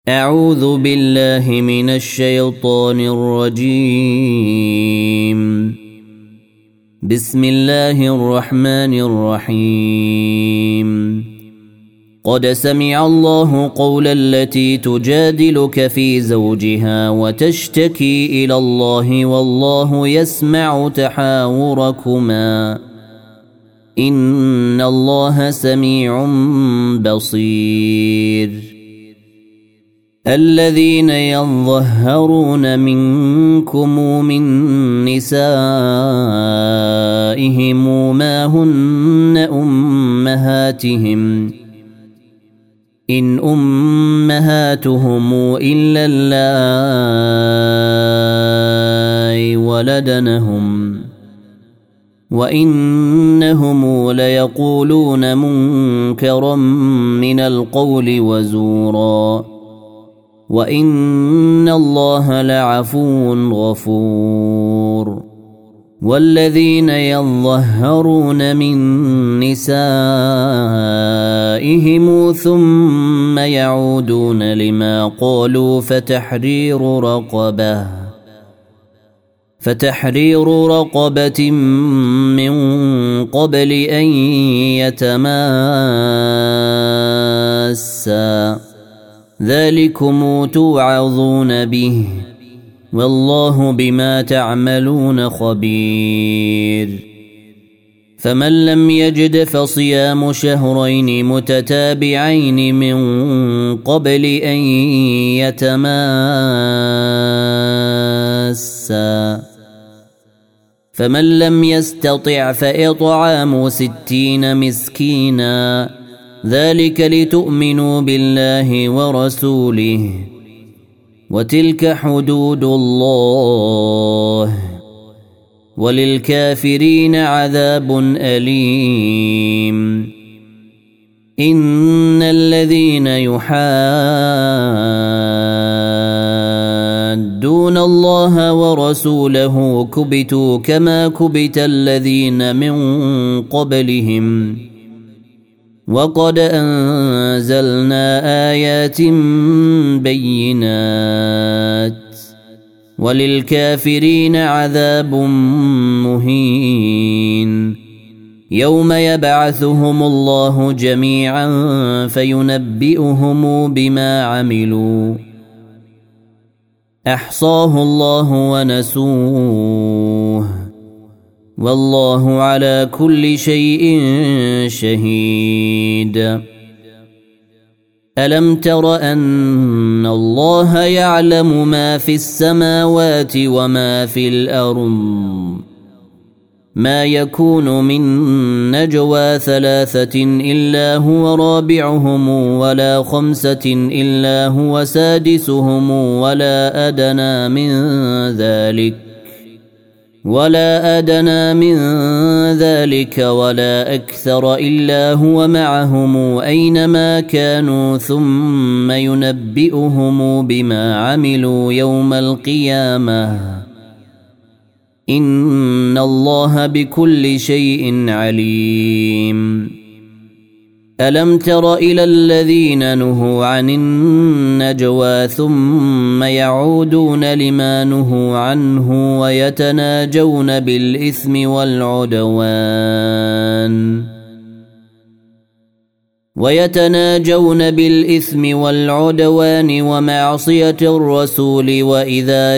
أعوذ بالله من الشيطان الرجيم. بسم الله الرحمن الرحيم. قد سمع الله قول التي تجادلك في زوجها وتشتكي إلى الله والله يسمع تحاوركما إن الله سميع بصير. الذين يظهرون منكم من نسائهم ما هن أمهاتهم إن أمهاتهم إلا اللائي ولدنهم وإنهم ليقولون منكرا من القول وزورا وإن الله لعفو غفور. والذين يظهرون من نسائهم ثم يعودون لما قالوا فتحرير رقبة من قبل أن يتماسا ذلكم توعظون به والله بما تعملون خبير. فمن لم يجد فصيام شهرين متتابعين من قبل أن يتماسا فمن لم يستطع فإطعام 60 مسكينا ذلك لتؤمنوا بالله ورسوله وتلك حدود الله وللكافرين عذاب أليم. إن الذين يحادون الله ورسوله كبتوا كما كبت الذين من قبلهم وقد أنزلنا آيات بينات وللكافرين عذاب مهين. يوم يبعثهم الله جميعا فينبئهم بما عملوا أحصاه الله ونسوه والله على كل شيء شهيد. ألم تر أن الله يعلم ما في السماوات وما في الأرض ما يكون من نجوى 3 إلا هو رابعهم ولا 5 إلا هو سادسهم ولا أدنى من ذلك ولا أكثر إلا هو معهم أينما كانوا ثم ينبئهم بما عملوا يوم القيامة إن الله بكل شيء عليم. ألم تر إلى الذين نهوا عن النجوى ثم يعودون لما نهوا عنه ويتناجون بالإثم والعدوان ومعصية الرسول وإذا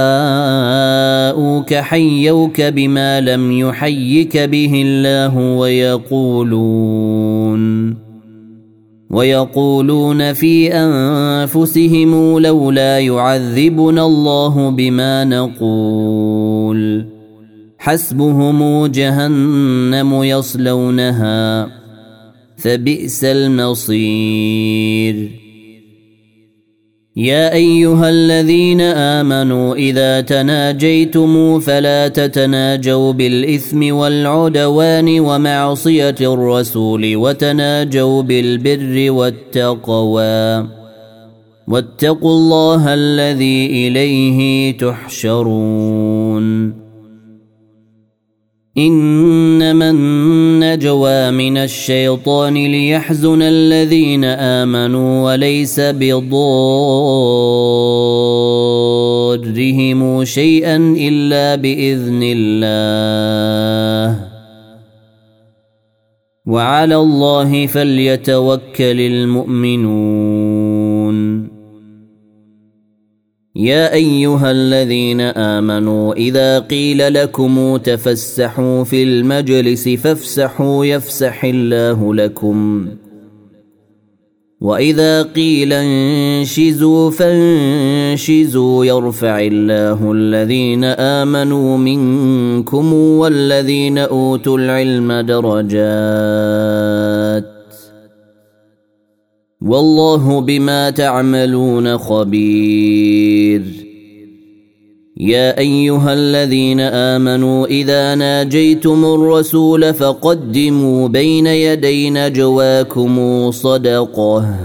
جاءوك حيوك بما لم يحيك به الله ويقولون في أنفسهم لولا يعذبنا الله بما نقول حسبهم جهنم يصلونها فبئس المصير. يا أيها الذين آمنوا إذا تناجيتم فلا تتناجوا بالإثم والعدوان ومعصية الرسول وتناجوا بالبر والتقوى واتقوا الله الذي إليه تحشرون. إنما النجوى من الشيطان ليحزن الذين آمنوا وليس بضارهم شيئا إلا بإذن الله وعلى الله فليتوكل المؤمنون. يا أيها الذين آمنوا إذا قيل لكم تفسحوا في المجلس فافسحوا يفسح الله لكم وإذا قيل انشزوا فانشزوا يرفع الله الذين آمنوا منكم والذين أوتوا العلم درجات والله بما تعملون خبير. يا أيها الذين آمنوا إذا ناجيتم الرسول فقدموا بين يدي نجواكم صدقة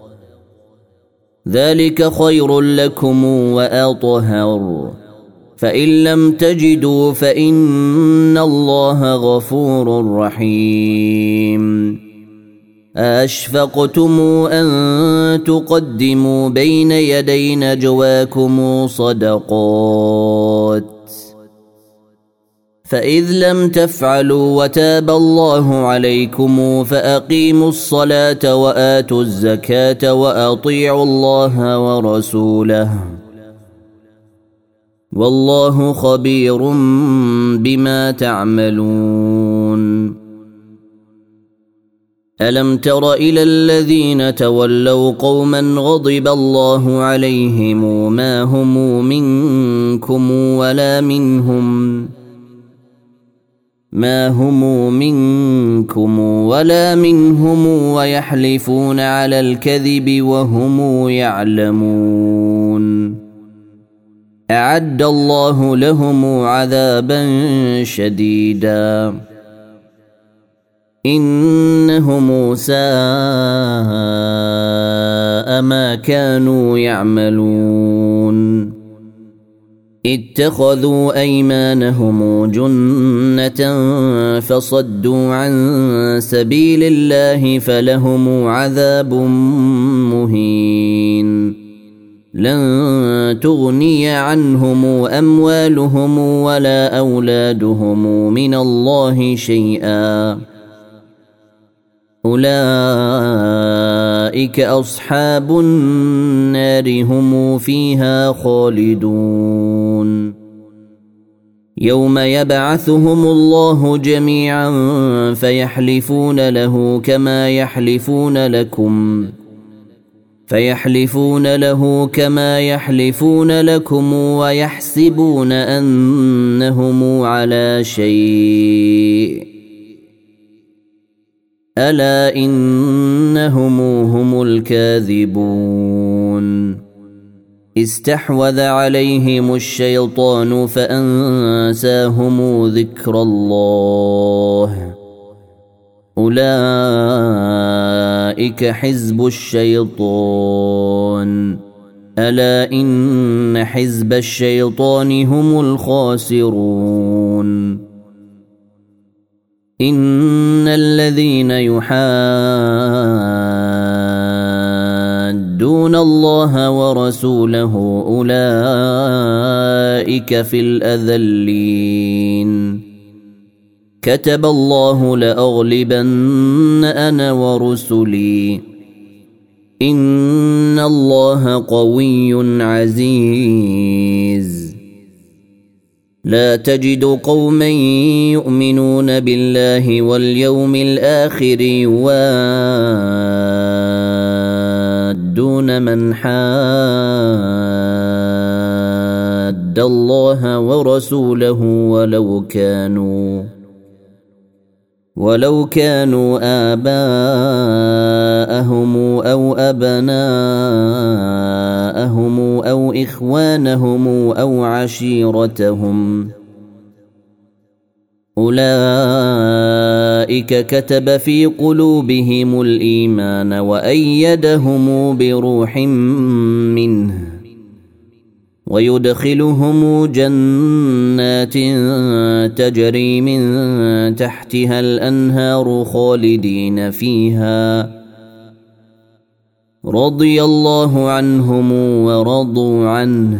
ذلك خير لكم وأطهر فإن لم تجدوا فإن الله غفور رحيم. أشفقتم أن تقدموا بين يدي نجواكم صدقات فإذ لم تفعلوا وتاب الله عليكم فأقيموا الصلاة وآتوا الزكاة وأطيعوا الله ورسوله والله خبير بما تعملون. ألم تر إلى الذين تولوا قوما غضب الله عليهم ما هم منكم ولا منهم ويحلفون على الكذب وهم يعلمون أعد الله لهم عذابا شديدا إنهم ساء ما كانوا يعملون اتخذوا أيمانهم جنة فصدوا عن سبيل الله فلهم عذاب مهين لن تغني عنهم أموالهم ولا أولادهم من الله شيئا أولئك أصحاب النار هم فيها خالدون. يوم يبعثهم الله جميعا فيحلفون له كما يحلفون لكم ويحسبون أنهم على شيء ألا إنهم هم الكاذبون. استحوذ عليهم الشيطان فأنساهم ذكر الله أولئك حزب الشيطان ألا إن حزب الشيطان هم الخاسرون. إن الذين يحادون الله ورسوله أولئك في الأذلين كتب الله لأغلبن أنا ورسلي إن الله قوي عزيز. لا تجد قوما يؤمنون بالله واليوم الآخر يوادون من حاد الله ورسوله ولو كانوا آباءهم أو أبناءهم أو إخوانهم أو عشيرتهم أولئك كتب في قلوبهم الإيمان وأيدهم بروح منه ويدخلهم جنات تجري من تحتها الأنهار خالدين فيها رضي الله عنهم ورضوا عنه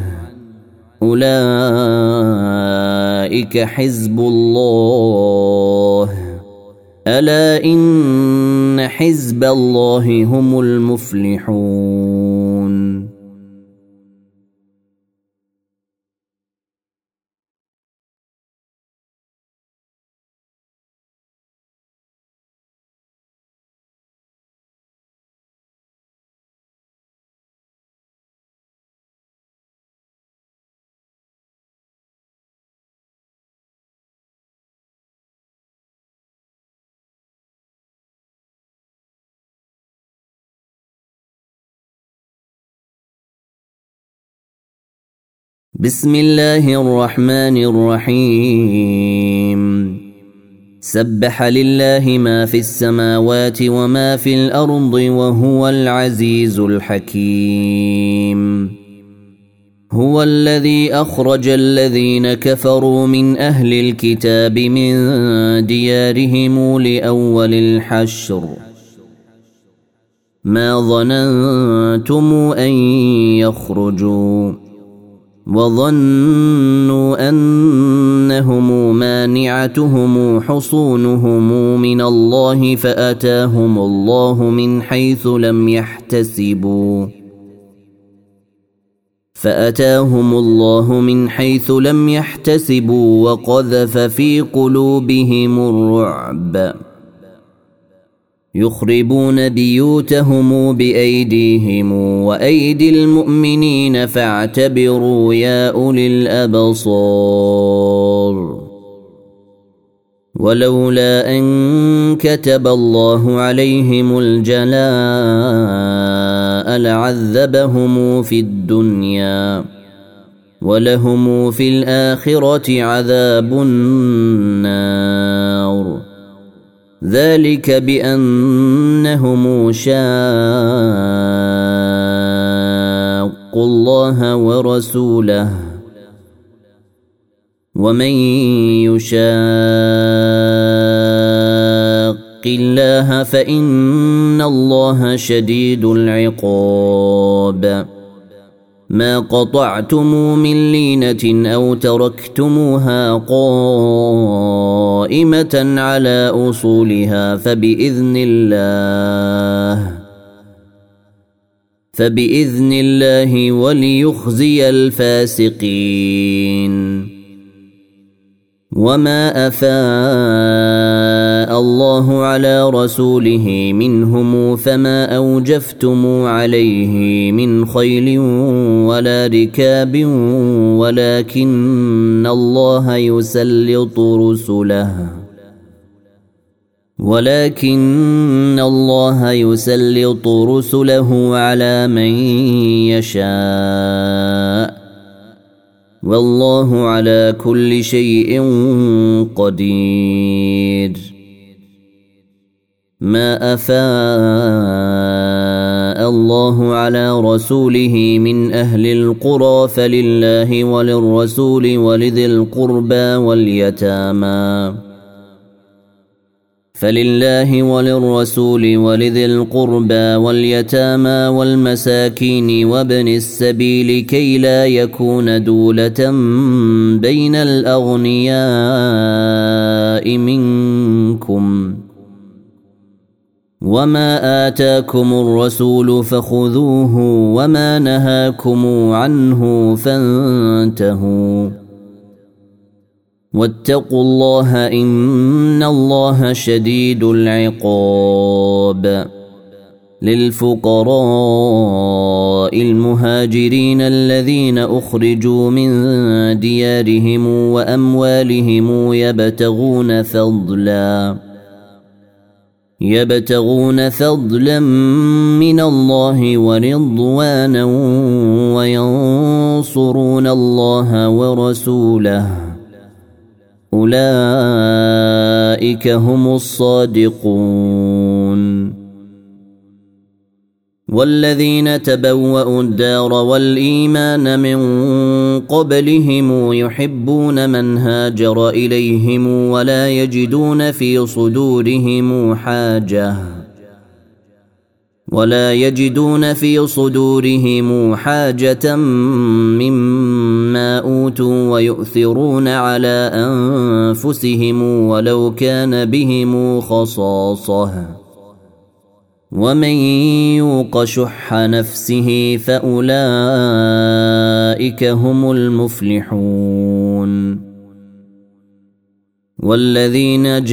أولئك حزب الله ألا إن حزب الله هم المفلحون. بسم الله الرحمن الرحيم سبح لله ما في السماوات وما في الأرض وهو العزيز الحكيم. هو الذي أخرج الذين كفروا من أهل الكتاب من ديارهم لأول الحشر ما ظننتم أن يخرجوا وظنوا أنهم مانعتهم حصونهم من الله فأتاهم الله من حيث لم يحتسبوا وقذف في قلوبهم الرعب يخربون بيوتهم بأيديهم وأيدي المؤمنين فاعتبروا يا أولي الأبصار. ولولا أن كتب الله عليهم الجلاء لعذبهم في الدنيا ولهم في الآخرة عذاب النار ذلك بأنهم شاقوا الله ورسوله ومن يشاق الله فإن الله شديد العقاب. ما قطعتم من لينة أو تركتموها قائمة على أصولها فبإذن الله وليخزي الفاسقين. وما أفاء الله على رسوله منهم فما أوجفتم عليه من خيل ولا ركاب ولكن الله يسلط رسله على من يشاء والله على كل شيء قدير. ما أفاء الله على رسوله من أهل القرى فلله وللرسول ولذي القربى واليتامى والمساكين وابن السبيل كي لا يكون دولة بين الأغنياء منكم. وما آتاكم الرسول فخذوه وما نهاكم عنه فانتهوا واتقوا الله إن الله شديد العقاب. للفقراء المهاجرين الذين أخرجوا من ديارهم وأموالهم يبتغون فضلا من الله ورضوانا وينصرون الله ورسوله أولئك هم الصادقون. والذين تبوأوا الدار والإيمان من قبلهم يحبون من هاجر إليهم ولا يجدون في صدورهم حاجة مما أوتوا ويؤثرون على أنفسهم ولو كان بهم خصاصة ومن يوق شح نفسه فأولئك هم المفلحون. والذين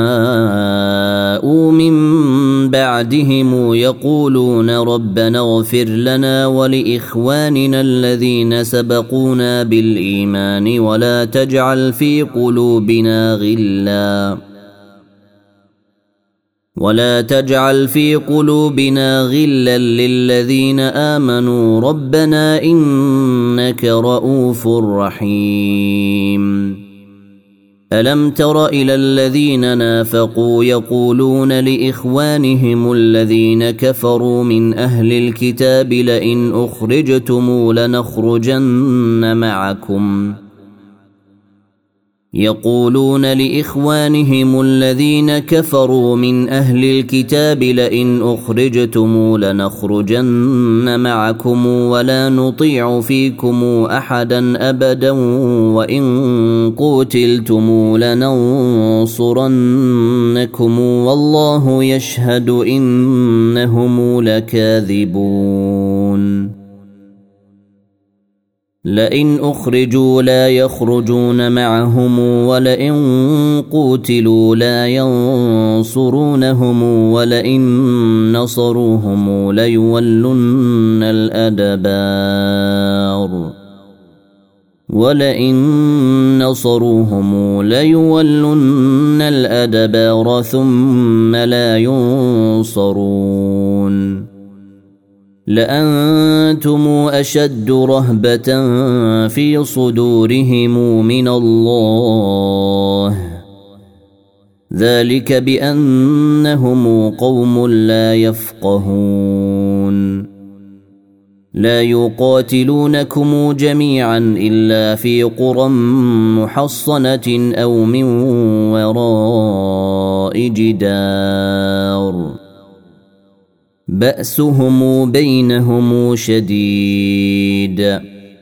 جاءوا من بعدهم يقولون ربنا اغفر لنا ولإخواننا الذين سبقونا بالإيمان ولا تجعل في قلوبنا غلا للذين آمنوا ربنا إنك رؤوف رحيم. ألم تر إلى الذين نافقوا يقولون لإخوانهم الذين كفروا من أهل الكتاب لئن أخرجتم لنخرجن معكم ولا نطيع فيكم أحدا أبدا وإن قتلتم لننصرنكم والله يشهد إنهم لكاذبون. لئن أخرجوا لا يخرجون معهم ولئن قوتلوا لا ينصرونهم ولئن نصروهم ليولن الأدبار ثم لا ينصرون. لأنتم أشد رهبة في صدورهم من الله ذلك بأنهم قوم لا يفقهون. لا يقاتلونكم جميعا إلا في قرى محصنة أو من وراء جدار بأسهم بينهم شديد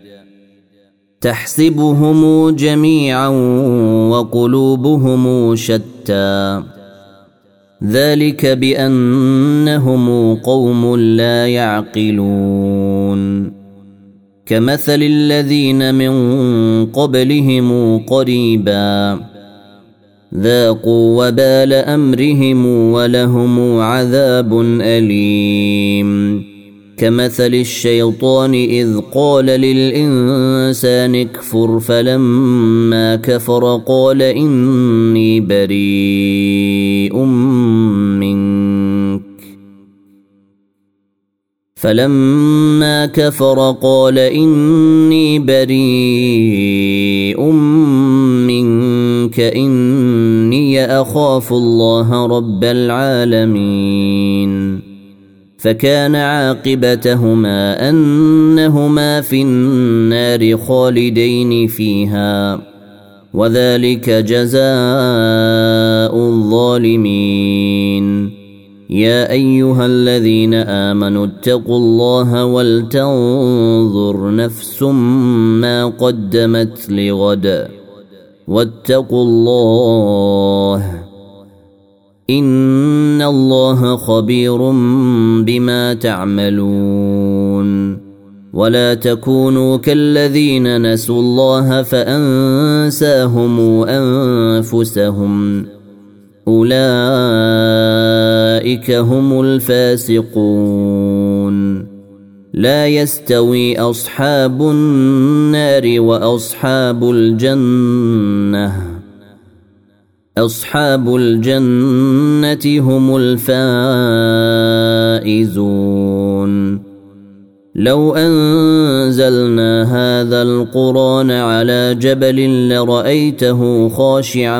تحسبهم جميعا وقلوبهم شتى ذلك بأنهم قوم لا يعقلون. كمثل الذين من قبلهم قريبا ذاقوا وبال أمرهم ولهم عذاب أليم. كمثل الشيطان إذ قال للإنسان اكفر فلما كفر قال إني بريء منك إني أخاف الله رب العالمين. فكان عاقبتهما أنهما في النار خالدين فيها وذلك جزاء الظالمين. يا أيها الذين آمنوا اتقوا الله ولتنظر نفس ما قدمت لغد واتقوا الله إن الله خبير بما تعملون. ولا تكونوا كالذين نسوا الله فأنساهم أنفسهم أولئك هم الفاسقون. لا يستوي أصحاب النار وأصحاب الجنة أصحاب الجنة هم الفائزون. لو أنزلنا هذا القرآن على جبل لرأيته خاشعا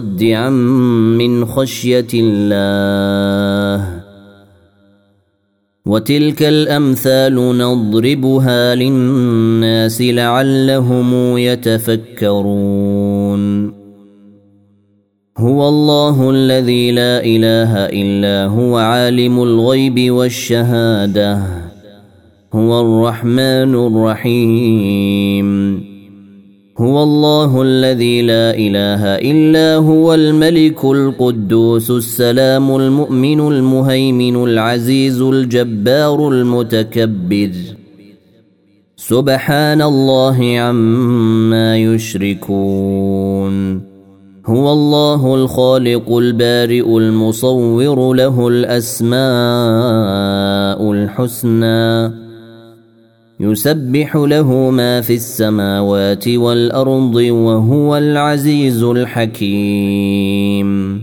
متصدعا من خشية الله وتلك الأمثال نضربها للناس لعلهم يتفكرون. هو الله الذي لا إله إلا هو عالم الغيب والشهادة هو الرحمن الرحيم. هو الله الذي لا إله إلا هو الملك القدوس السلام المؤمن المهيمن العزيز الجبار المتكبر سبحان الله عما يشركون. هو الله الخالق البارئ المصور له الأسماء الحسنى يسبح له ما في السماوات والأرض وهو العزيز الحكيم.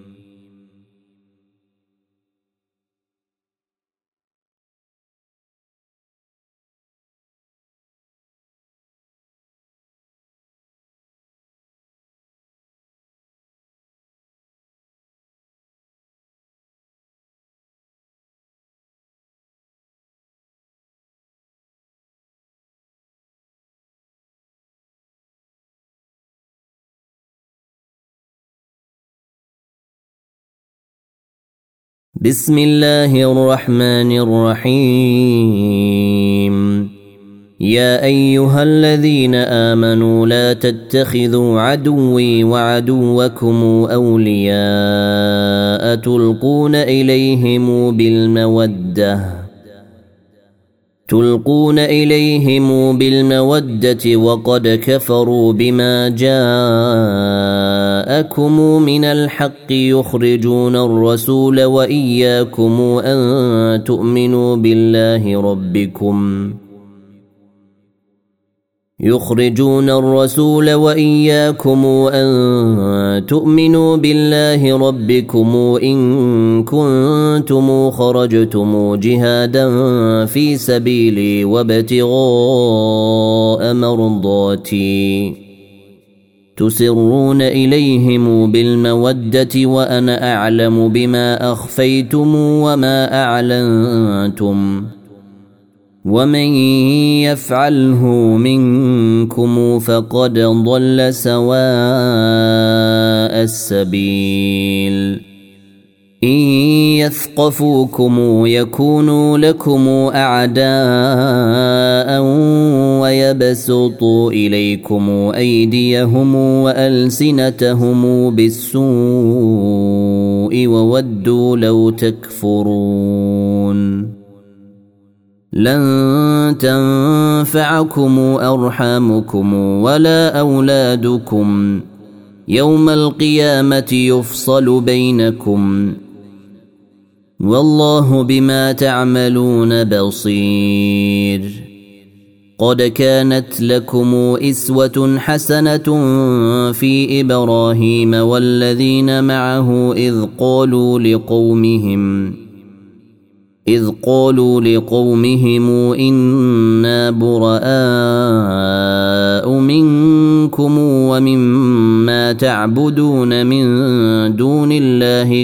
بسم الله الرحمن الرحيم. يا أيها الذين آمنوا لا تتخذوا عدوي وعدوكم أولياء تلقون إليهم بالمودة وقد كفروا بما جاءكم من الحق يخرجون الرسول وإياكم أن تؤمنوا بالله ربكم إن كنتم خرجتم جهادا في سبيلي وابتغاء مرضاتي تسرون إليهم بالمودة وأنا أعلم بما أخفيتم وما أعلنتم ومن يفعله منكم فقد ضل سواء السبيل. إن يثقفوكم يكونوا لكم أعداء ويبسطوا إليكم أيديهم وألسنتهم بالسوء وودوا لو تكفرون. لن تنفعكم أرحامكم ولا أولادكم يوم القيامة يفصل بينكم والله بما تعملون بصير. قد كانت لكم إسوة حسنة في إبراهيم والذين معه إذ قالوا لقومهم إنا براء منكم ومما تعبدون من دون الله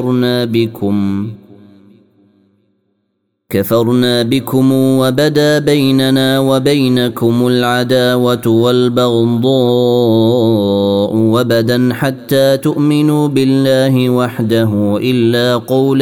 كفرنا بكم وبدا بيننا وبينكم العداوة والبغضاء وبدا حتى تؤمنوا بالله وحده إلا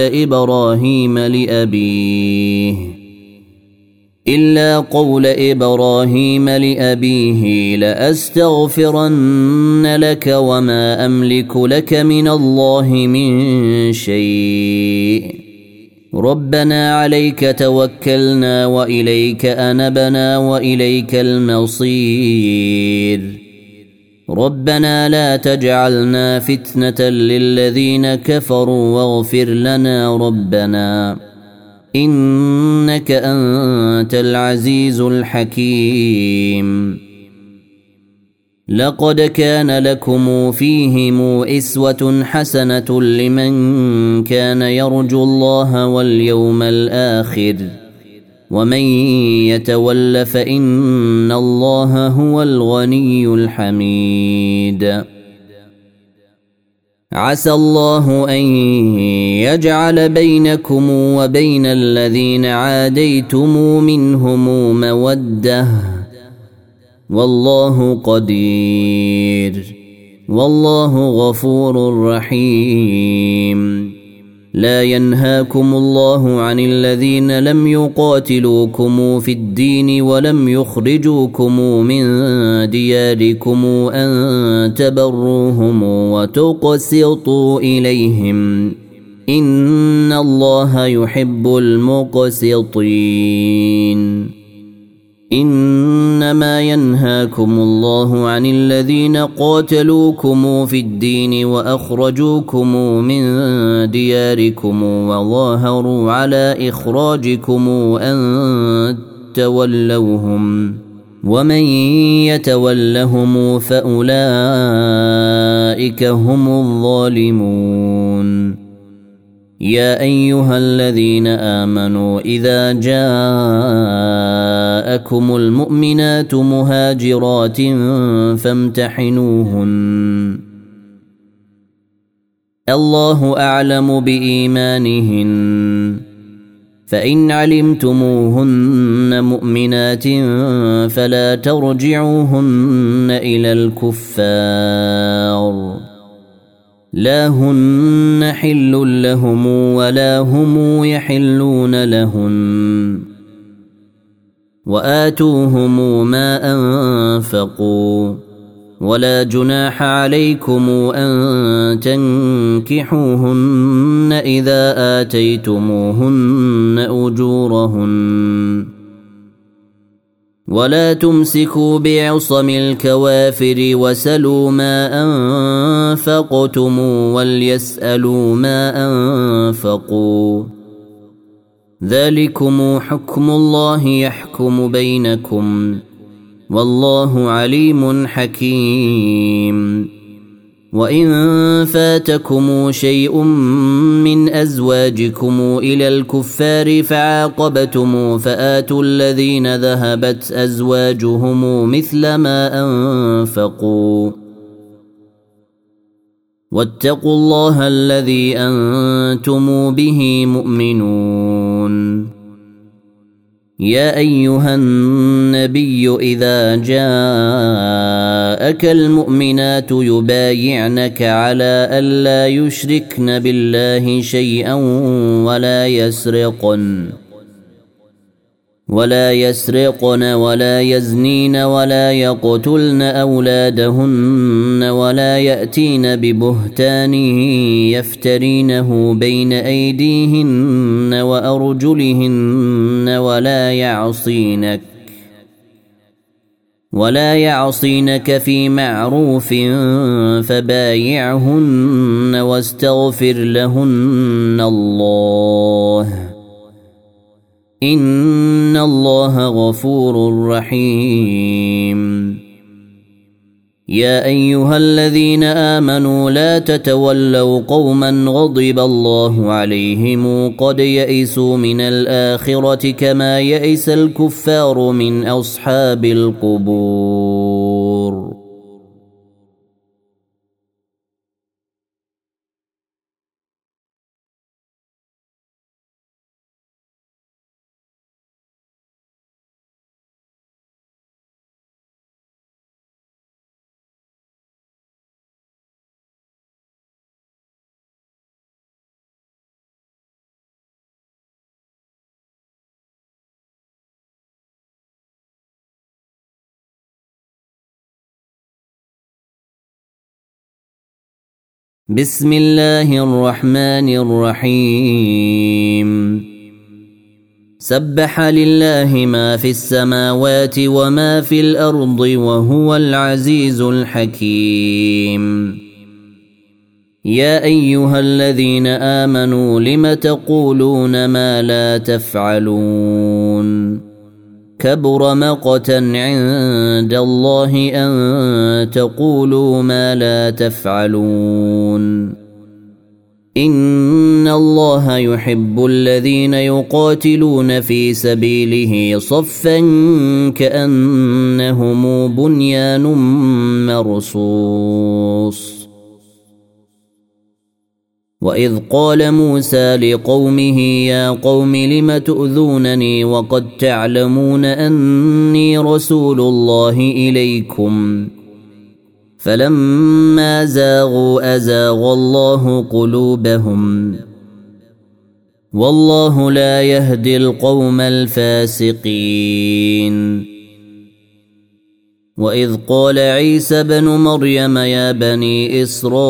قول إبراهيم لأبيه لأستغفرن لك وما أملك لك من الله من شيء ربنا عليك توكلنا وإليك أنبنا وإليك المصير. ربنا لا تجعلنا فتنة للذين كفروا واغفر لنا ربنا إنك أنت العزيز الحكيم. لقد كان لكم فيهم إسوة حسنة لمن كان يرجو الله واليوم الآخر ومن يتول فإن الله هو الغني الحميد. عسى الله أن يجعل بينكم وبين الذين عاديتم منهم مودة والله قدير والله غفور رحيم. لا ينهاكم الله عن الذين لم يقاتلوكم في الدين ولم يخرجوكم من دياركم أن تبروهم وتقسطوا إليهم إن الله يحب المقسطين. إنما ينهاكم الله عن الذين قاتلوكم في الدين وأخرجوكم من دياركم وظاهروا على إخراجكم أن تولوهم ومن يتولهم فأولئك هم الظالمون. يا أيها الذين آمنوا إذا جاءكم المؤمنات مهاجرات فامتحنوهن الله أعلم بإيمانهن فإن علمتموهن مؤمنات فلا ترجعوهن إلى الكفار لا هن حل لهم ولا هم يحلون لهن وآتوهم ما أنفقوا ولا جناح عليكم أن تنكحوهن إذا آتيتموهن أجورهن ولا تمسكوا بعصم الكوافر وسلوا ما أنفقتم وليسألوا ما أنفقوا ذلكم حكم الله يحكم بينكم والله عليم حكيم. وإن فاتكم شيء من أزواجكم إلى الكفار فعاقبتم فآتوا الذين ذهبت أزواجهم مثل ما أنفقوا واتقوا الله الذي أنتم به مؤمنون. يا أيها النبي إذا جاءك المؤمنات يبايعنك على ألا يشركن بالله شيئا ولا يسرقن ولا يزنين ولا يقتلن أولادهن ولا يأتين ببهتان يفترينه بين أيديهن وأرجلهن ولا يعصينك في معروف فبايعهن واستغفر لهن الله إن الله غفور رحيم. يا أيها الذين آمنوا لا تتولوا قوما غضب الله عليهم قد يئسوا من الآخرة كما يئس الكفار من أصحاب القبور. بسم الله الرحمن الرحيم. سبح لله ما في السماوات وما في الأرض وهو العزيز الحكيم. يا أيها الذين آمنوا لم تقولون ما لا تفعلون كبر مقتا عند الله أن تقولوا ما لا تفعلون إن الله يحب الذين يقاتلون في سبيله صفا كأنهم بنيان مرصوص وإذ قال موسى لقومه يا قوم لم تؤذونني وقد تعلمون أني رسول الله إليكم فلما زاغوا أزاغ الله قلوبهم والله لا يهدي القوم الفاسقين. وإذ قال عيسى بن مريم يا بني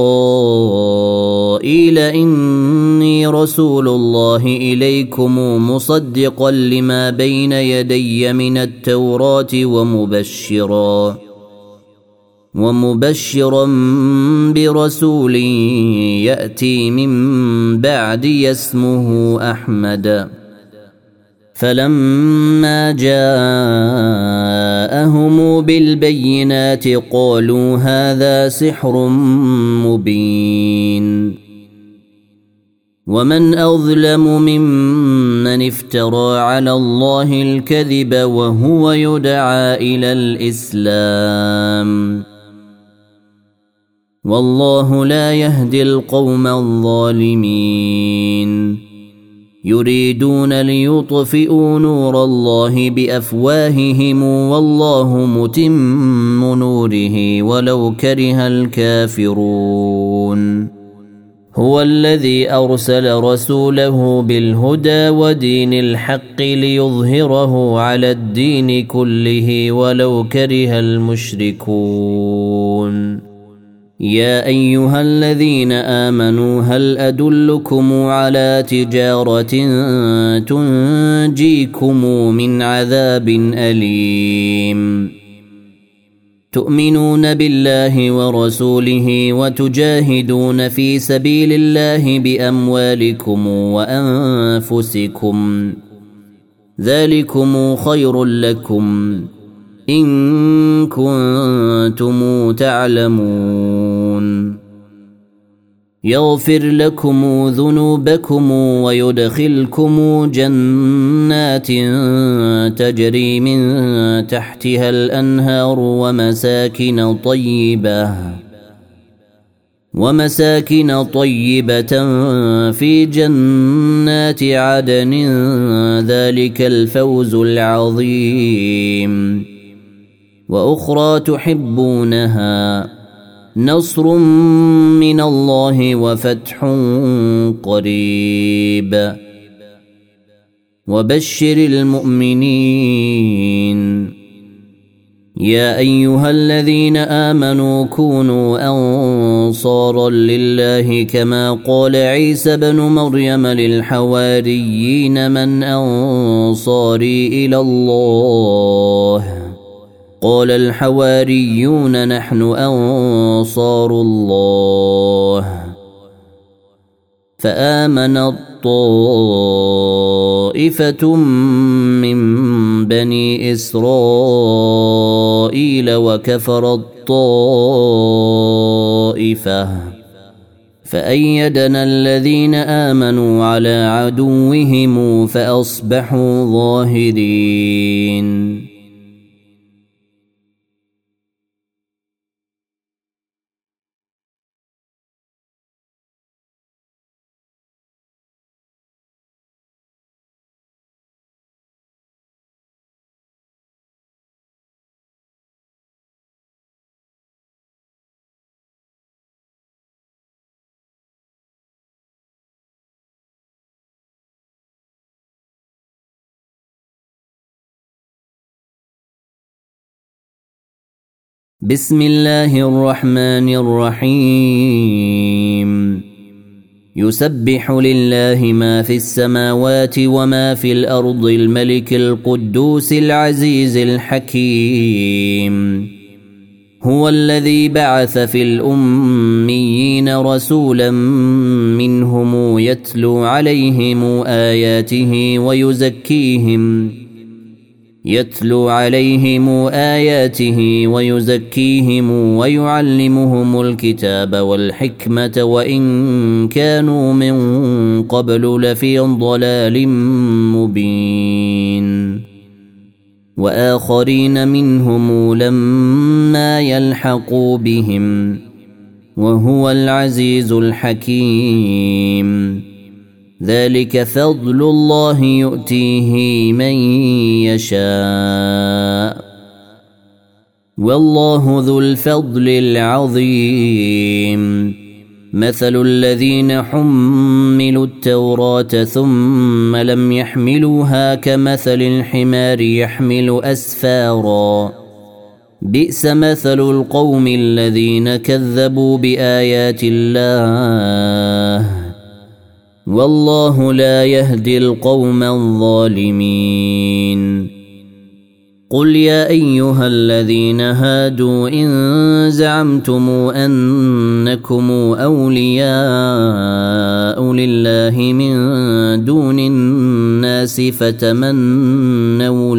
إسرائيل إني رسول الله إليكم مصدقا لما بين يدي من التوراة ومبشرا برسول يأتي من بعدي اسمه أحمد. فلما جاءهم بالبينات قالوا هذا سحر مبين ومن أظلم ممن افترى على الله الكذب وهو يدعى إلى الإسلام والله لا يهدي القوم الظالمين. يريدون ليطفئوا نور الله بأفواههم والله متم نوره ولو كره الكافرون. هو الذي أرسل رسوله بالهدى ودين الحق ليظهره على الدين كله ولو كره المشركون. يا أيها الذين آمنوا هل أدلكم على تجارة تنجيكم من عذاب أليم تؤمنون بالله ورسوله وتجاهدون في سبيل الله بأموالكم وأنفسكم ذلكم خير لكم إن كنتم تعلمون. يغفر لكم ذنوبكم ويدخلكم جنات تجري من تحتها الأنهار ومساكن طيبة في جنات عدن ذلك الفوز العظيم. وأخرى تحبونها نصر من الله وفتح قريب وبشر المؤمنين. يا أيها الذين آمنوا كونوا أنصارا لله كما قال عيسى بن مريم للحواريين من أنصاري إلى الله قال الحواريون نحن أنصار الله. فآمن طائفة من بني إسرائيل وكفر الطائفة فأيدنا الذين آمنوا على عدوهم فأصبحوا ظاهرين. بسم الله الرحمن الرحيم. يسبح لله ما في السماوات وما في الأرض الملك القدوس العزيز الحكيم. هو الذي بعث في الأميين رسولا منهم يتلو عليهم آياته ويزكيهم ويعلمهم الكتاب والحكمة وإن كانوا من قبل لفي ضلال مبين. وآخرين منهم لما يلحقوا بهم وهو العزيز الحكيم. ذلك فضل الله يؤتيه من يشاء والله ذو الفضل العظيم. مثل الذين حملوا التوراة ثم لم يحملوها كمثل الحمار يحمل أسفارا بئس مثل القوم الذين كذبوا بآيات الله والله لا يهدي القوم الظالمين. قل يا أيها الذين هادوا إن زعمتم أنكم أولياء لله من دون الناس فتمنوا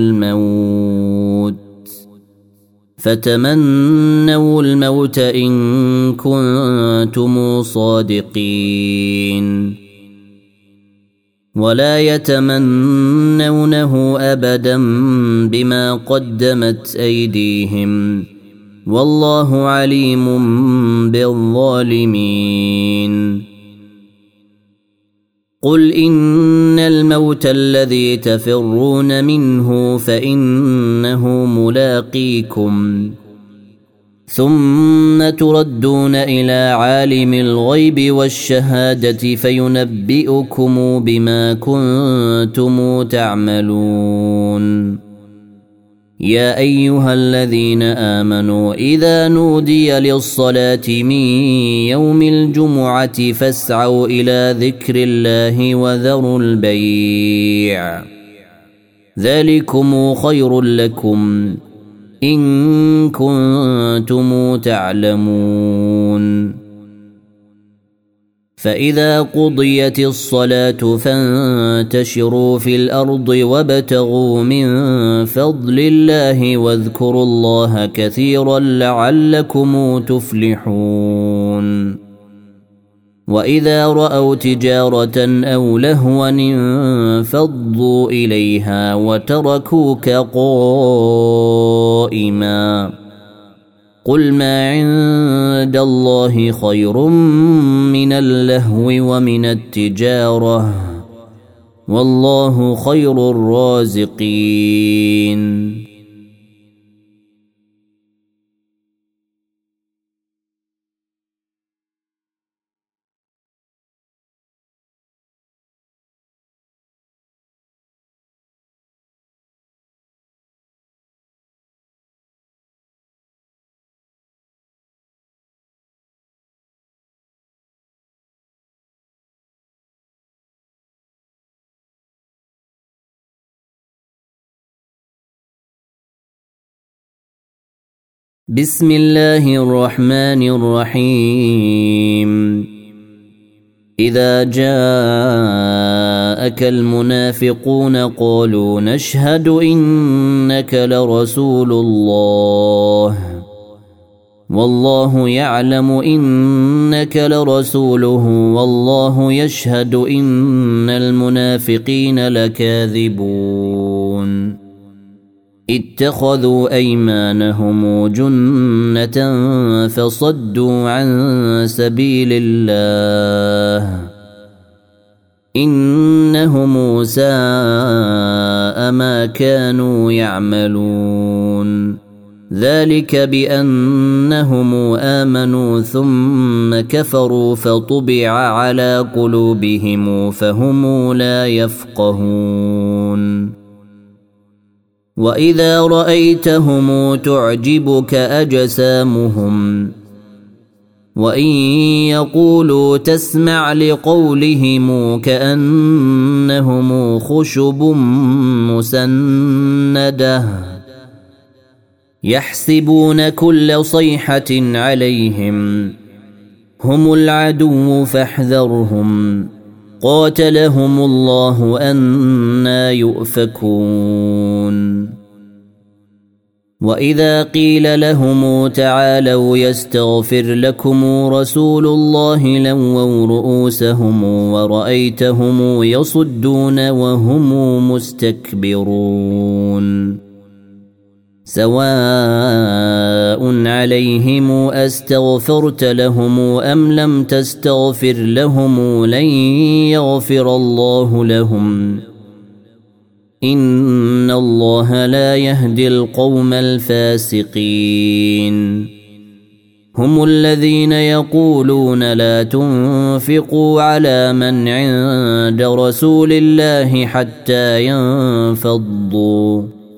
الموت إن كنتم صادقين ولا يتمنونه أبدا بما قدمت أيديهم والله عليم بالظالمين. قل إن الموت الذي تفرون منه فإنه ملاقيكم ثم تردون إلى عالم الغيب والشهادة فينبئكم بما كنتم تعملون. يا أيها الذين آمنوا إذا نودي للصلاة من يوم الجمعة فاسعوا إلى ذكر الله وذروا البيع ذلكم خير لكم إن كنتم تعلمون. فإذا قضيت الصلاة فانتشروا في الأرض وابتغوا من فضل الله واذكروا الله كثيرا لعلكم تفلحون. وإذا رأوا تجارة أو لهوا انفضوا إليها وتركوك قائما قل ما عند الله خير من اللهو ومن التجارة والله خير الرازقين. بسم الله الرحمن الرحيم. إذا جاءك المنافقون قالوا نشهد إنك لرسول الله والله يعلم إنك لرسوله والله يشهد إن المنافقين لكاذبون. اتخذوا أيمانهم جنة فصدوا عن سبيل الله إنهم ساء ما كانوا يعملون. ذلك بأنهم آمنوا ثم كفروا فطبع على قلوبهم فهم لا يفقهون. وإذا رأيتهم تعجبك أجسامهم وإن يقولوا تسمع لقولهم كأنهم خشب مسندة يحسبون كل صيحة عليهم هم العدو فاحذرهم قاتلهم الله أنى يؤفكون. وإذا قيل لهم تعالوا يستغفر لكم رسول الله لووا رؤوسهم ورأيتهم يصدون وهم مستكبرون. سواء عليهم أستغفرت لهم أم لم تستغفر لهم لن يغفر الله لهم إن الله لا يهدي القوم الفاسقين هم الذين يقولون لا تنفقوا على من عند رسول الله حتى ينفضوا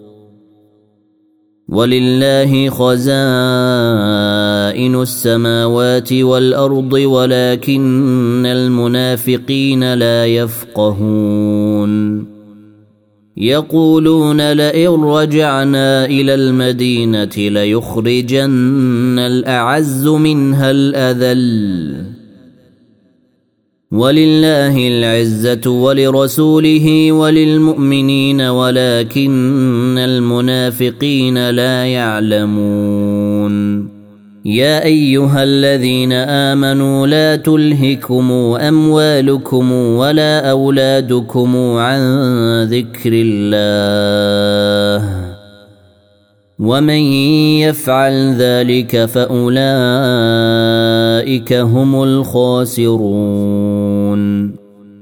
ولله خزائن السماوات والأرض ولكن المنافقين لا يفقهون يقولون لئن رجعنا إلى المدينة ليخرجن الأعز منها الأذل ولله العزة ولرسوله وللمؤمنين ولكن المنافقين لا يعلمون يا أيها الذين آمنوا لا تلهكم أموالكم ولا أولادكم عن ذكر الله ومن يفعل ذلك فأولئك هم الخاسرون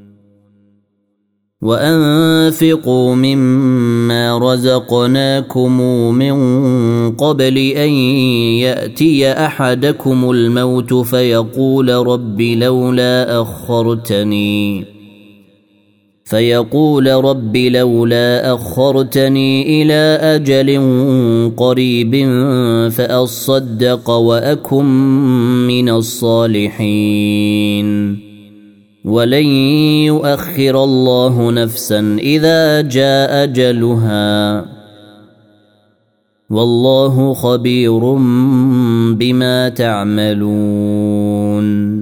وأنفقوا مما رزقناكم من قبل أن يأتي أحدكم الموت فيقول رب لولا أخرتني إلى أجل قريب فأصدق وأكن من الصالحين ولن يؤخر الله نفسا إذا جاء أجلها والله خبير بما تعملون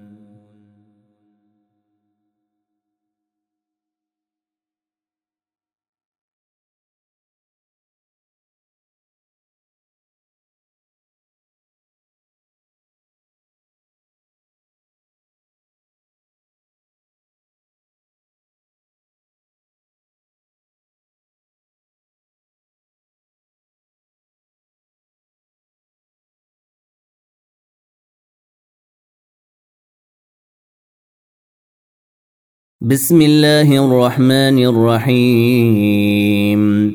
بسم الله الرحمن الرحيم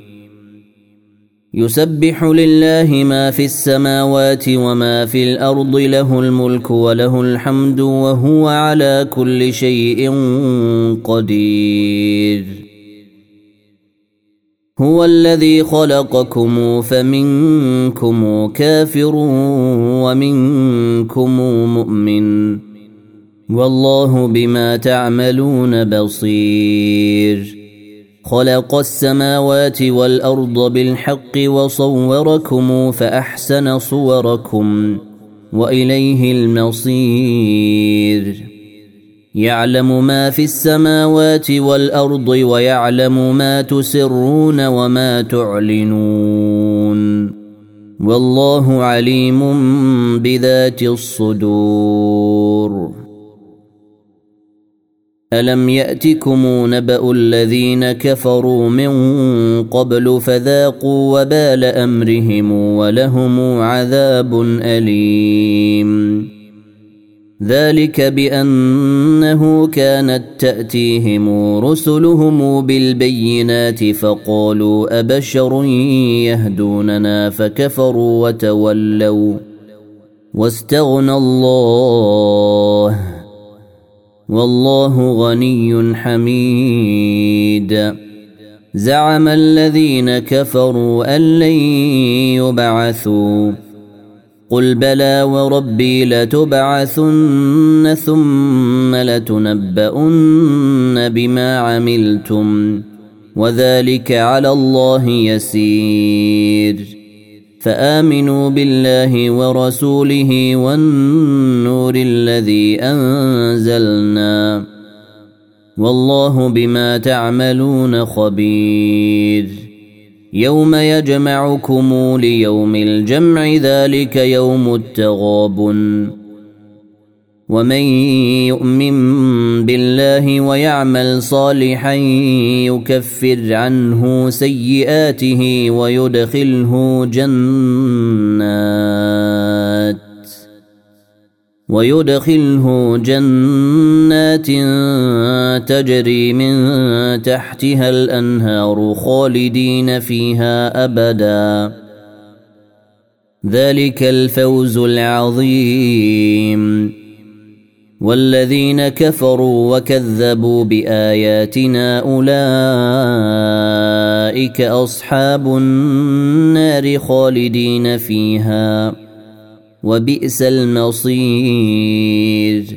يسبح لله ما في السماوات وما في الأرض له الملك وله الحمد وهو على كل شيء قدير هو الذي خلقكم فمنكم كافر ومنكم مؤمن والله بما تعملون بصير خلق السماوات والأرض بالحق وصوركم فأحسن صوركم وإليه المصير يعلم ما في السماوات والأرض ويعلم ما تسرون وما تعلنون والله عليم بذات الصدور ألم يأتكم نبأ الذين كفروا من قبل فذاقوا وبال أمرهم ولهم عذاب أليم ذلك بأنه كانت تأتيهم رسلهم بالبينات فقالوا أبشر يهدوننا فكفروا وتولوا واستغنى الله والله غني حميد زعم الذين كفروا أن لن يبعثوا قل بلى وربي لتبعثن ثم لتنبؤن بما عملتم وذلك على الله يسير فآمنوا بالله ورسوله والنور الذي أنزلنا والله بما تعملون خبير يوم يجمعكم ليوم الجمع ذلك يوم التغابن ومن يؤمن بالله ويعمل صالحا يكفر عنه سيئاته ويدخله جنات تجري من تحتها الأنهار خالدين فيها أبدا. ذلك الفوز العظيم. والذين كفروا وكذبوا بآياتنا أولئك أصحاب النار خالدين فيها وبئس المصير.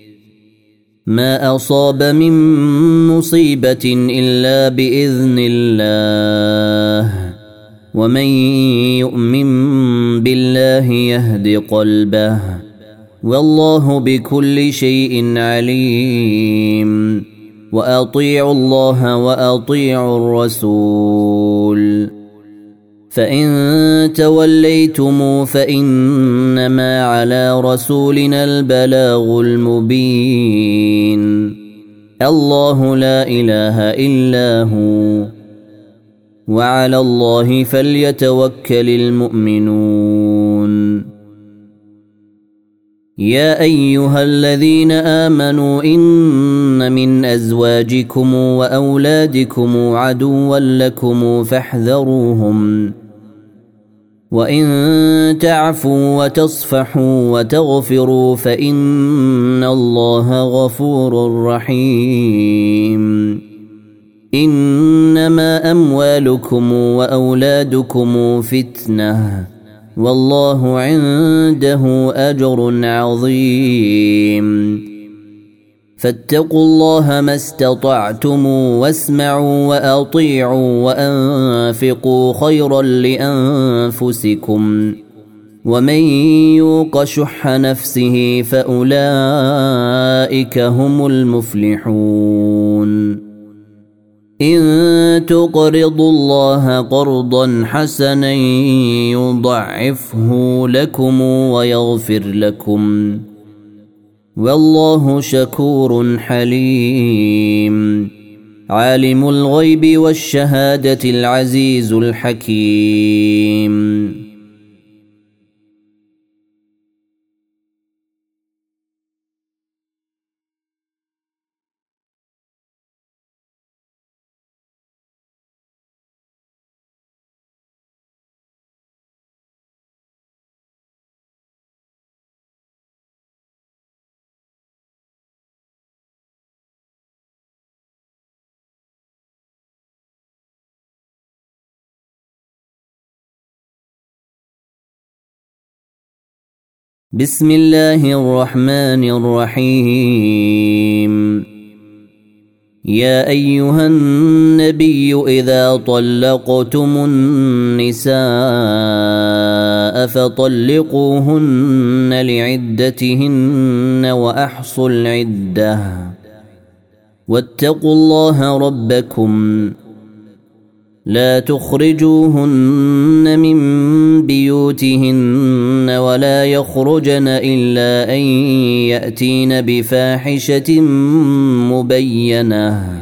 ما أصاب من مصيبة إلا بإذن الله ومن يؤمن بالله يهد قلبه والله بكل شيء عليم. وأطيعوا الله وأطيعوا الرسول فإن توليتم فإنما على رسولنا البلاغ المبين. الله لا إله إلا هو وعلى الله فليتوكل المؤمنون. يا أيها الذين آمنوا إن من أزواجكم وأولادكم عدوا لكم فاحذروهم وإن تعفوا وتصفحوا وتغفروا فإن الله غفور رحيم. إنما أموالكم وأولادكم فتنة والله عنده أجر عظيم. فاتقوا الله ما استطعتم واسمعوا وأطيعوا وأنفقوا خيرا لأنفسكم ومن يوق شح نفسه فأولئك هم المفلحون. إن تقرضوا الله قرضا حسنا يضعفه لكم ويغفر لكم والله شكور حليم. عالم الغيب والشهادة العزيز الحكيم. بسم الله الرحمن الرحيم. يا أيها النبي إذا طلقتم النساء فطلقوهن لعدتهن وأحصوا العدة واتقوا الله ربكم لا تخرجوهن من بيوتهن ولا يخرجن إلا أن يأتين بفاحشة مبينة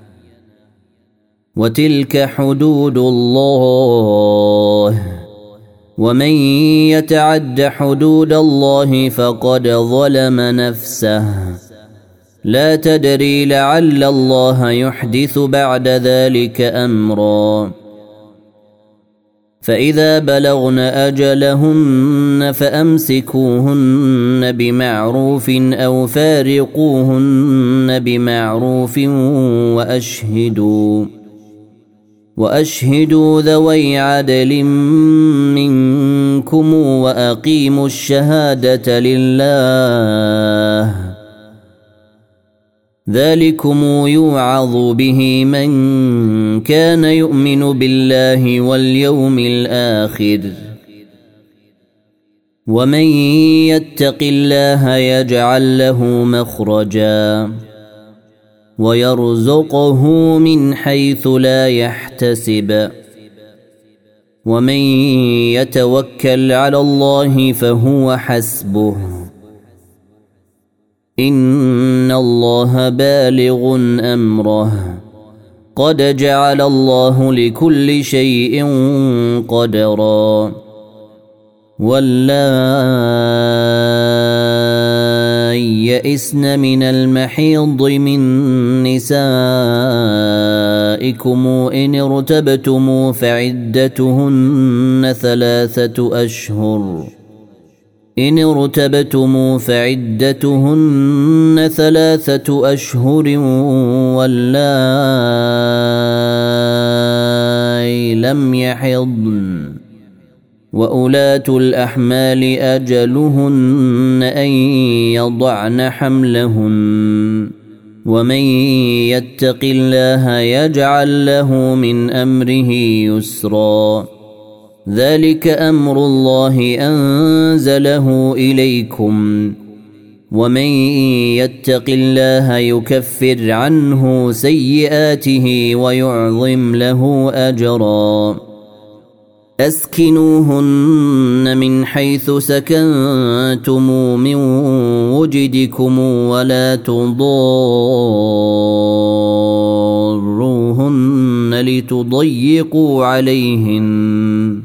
وتلك حدود الله ومن يتعد حدود الله فقد ظلم نفسه لا تدري لعل الله يحدث بعد ذلك أمرا. فإذا بلغن أجلهن فأمسكوهن بمعروف أو فارقوهن بمعروف وأشهدوا ذوي عدل منكم وأقيموا الشهادة لله ذلكم يوعظ به من كان يؤمن بالله واليوم الآخر ومن يتق الله يجعل له مخرجا ويرزقه من حيث لا يحتسب ومن يتوكل على الله فهو حسبه إن الله بالغ أمره قد جعل الله لكل شيء قدرا واللائي يئسن من المحيض من نسائكم إن ارتبتم فعدتهن ثلاثة أشهر واللائي لم يحضن وأولات الأحمال أجلهن أن يضعن حملهن ومن يتق الله يجعل له من أمره يسرا ذلك أمر الله أنزله إليكم ومن يتق الله يكفر عنه سيئاته ويعظم له أجرا أسكنوهن من حيث سكنتم من وجدكم ولا تضاروهن لتضيقوا عليهن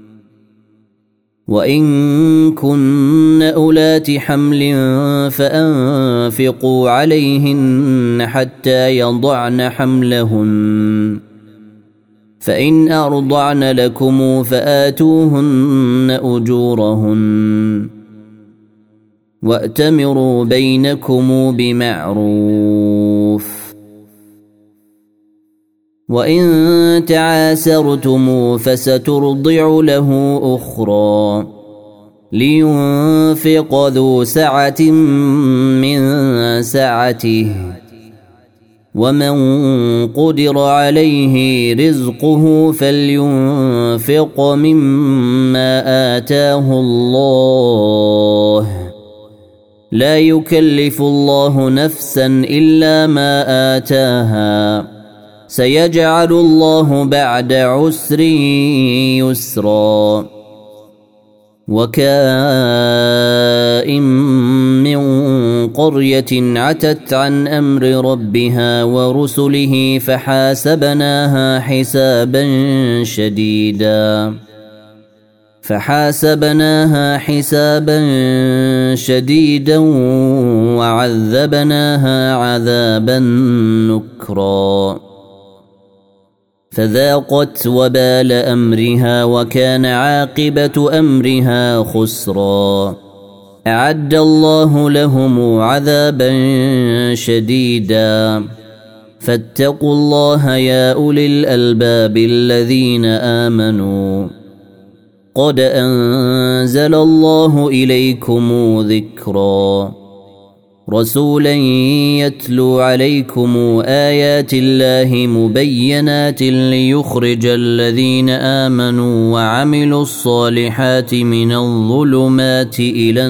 وإن كن أولات حمل فأنفقوا عليهن حتى يضعن حملهن فإن أرضعن لكم فآتوهن أجورهن وأتمروا بينكم بمعروف وإن تعاسرتم فسترضع له أخرى لينفق ذو سعة من سعته ومن قدر عليه رزقه فلينفق مما آتاه الله لا يكلف الله نفسا إلا ما آتاها سيجعل الله بعد عسر يسرا وكائن من قرية عتت عن أمر ربها ورسله فحاسبناها حسابا شديدا وعذبناها عذابا نكرا فذاقت وبال أمرها وكان عاقبة أمرها خسرا أعد الله لهم عذابا شديدا فاتقوا الله يا أولي الألباب الذين آمنوا قد أنزل الله إليكم ذكرا رسولا يتلو عليكم آيات الله مبينات ليخرج الذين آمنوا وعملوا الصالحات من الظلمات إلى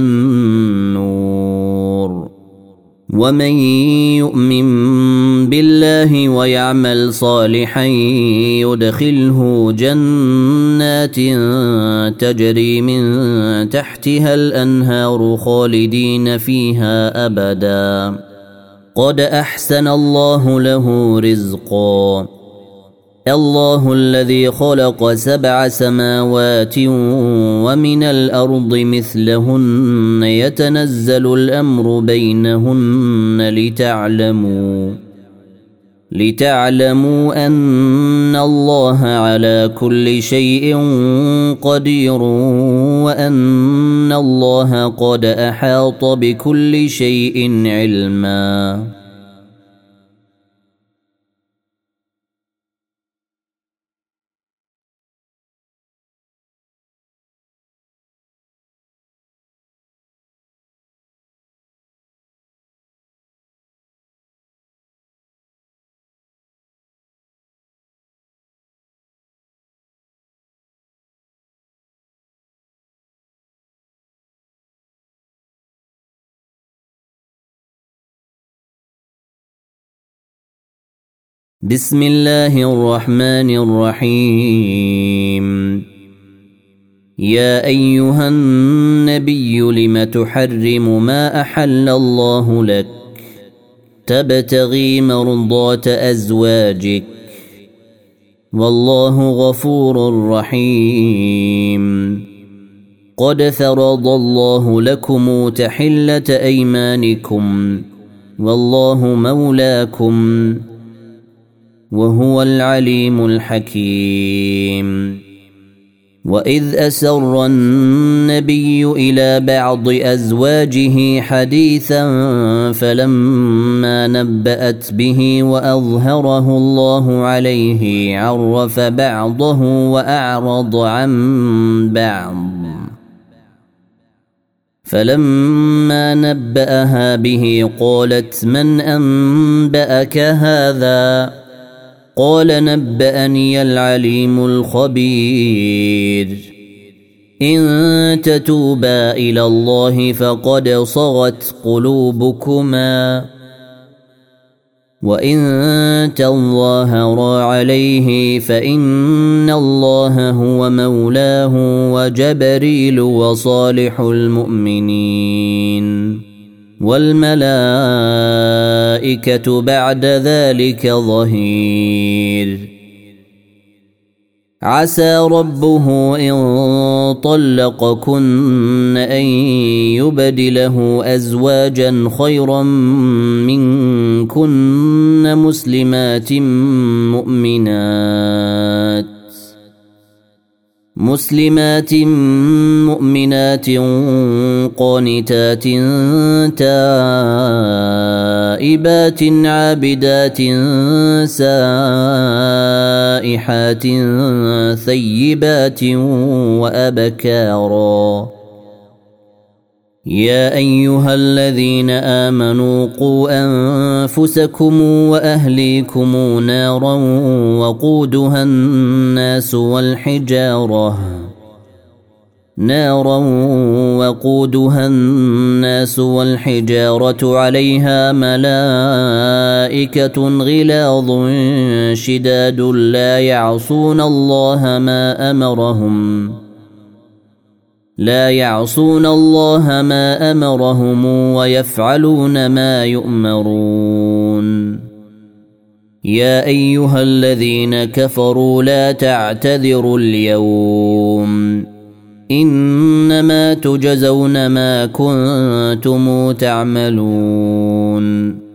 النور ومن يؤمن بالله ويعمل صالحا يدخله جنات تجري من تحتها الأنهار خالدين فيها أبدا قد أحسن الله له رزقا الله الذي خلق 7 سماوات ومن الأرض مثلهن يتنزل الأمر بينهن لتعلموا أن الله على كل شيء قدير وأن الله قد أحاط بكل شيء علما بسم الله الرحمن الرحيم يا أيها النبي لم تحرم ما أحل الله لك تبتغي مرضات أزواجك والله غفور رحيم قد فرض الله لكم تحلة أيمانكم والله مولاكم وهو العليم الحكيم وإذ أسر النبي إلى بعض أزواجه حديثا فلما نبأت به وأظهره الله عليه عرف بعضه وأعرض عن بعض فلما نبأها به قالت من أنبأك هذا قال نبأني العليم الخبير إن تتوبا إلى الله فقد صغت قلوبكما وإن تظاهرا عليه فإن الله هو مولاه وجبريل وصالح المؤمنين والملائكة بعد ذلك ظهير عسى ربه إن طلقكن أن يبدله أزواجا خيرا منكن مسلمات مؤمنات قانتات تائبات عابدات سائحات ثيبات وأبكارا يا أيها الذين آمنوا قوا أنفسكم وأهليكم نارا وقودها الناس والحجارة عليها ملائكة غلاظ شداد لا يعصون الله ما أمرهم ويفعلون ما يؤمرون يا أيها الذين كفروا لا تعتذروا اليوم إنما تجزون ما كنتم تعملون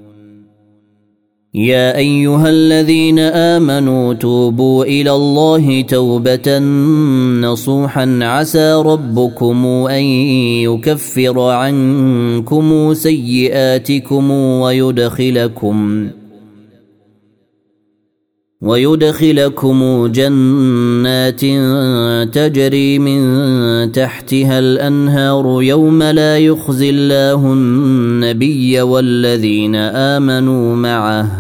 يا أيها الذين آمنوا توبوا إلى الله توبة نصوحا عسى ربكم أن يكفر عنكم سيئاتكم ويدخلكم جنات تجري من تحتها الأنهار يوم لا يخزي الله النبي والذين آمنوا معه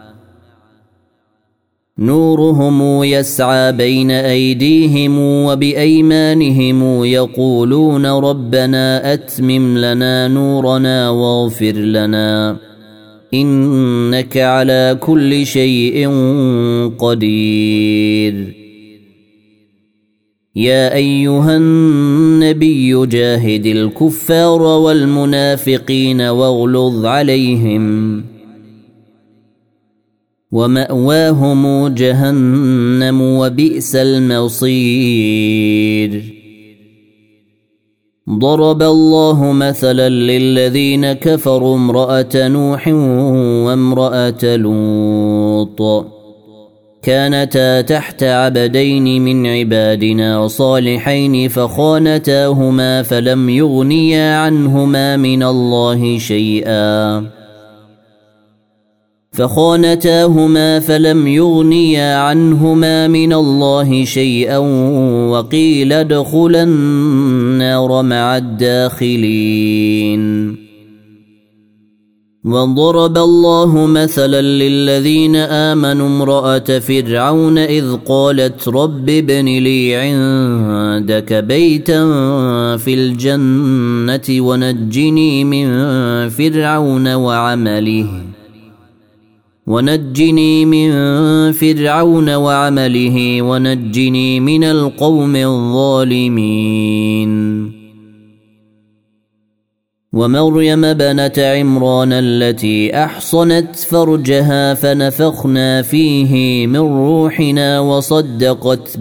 نورهم يسعى بين أيديهم وبأيمانهم يقولون ربنا أتمم لنا نورنا واغفر لنا إنك على كل شيء قدير يا أيها النبي جاهد الكفار والمنافقين واغلظ عليهم ومأواهم جهنم وبئس المصير ضرب الله مثلا للذين كفروا امرأة نوح وامرأة لوط كانتا تحت عبدين من عبادنا صالحين فخانتاهما فلم يغنيا عنهما من الله شيئا وقيل ادخلا النار مع الداخلين وضرب الله مثلا للذين آمنوا امرأة فرعون إذ قالت رب ابن لي عندك بيتا في الجنة ونجني من فرعون وعمله ونجني من فرعون وعمله ونجني من القوم الظالمين. ومريم بنت عمران التي أحصنت فرجها فنفخنا فيه من روحنا وصدقت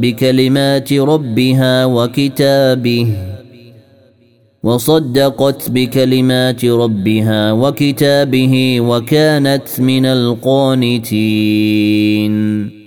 بكلمات ربها وكتابه وكانت من القانتين.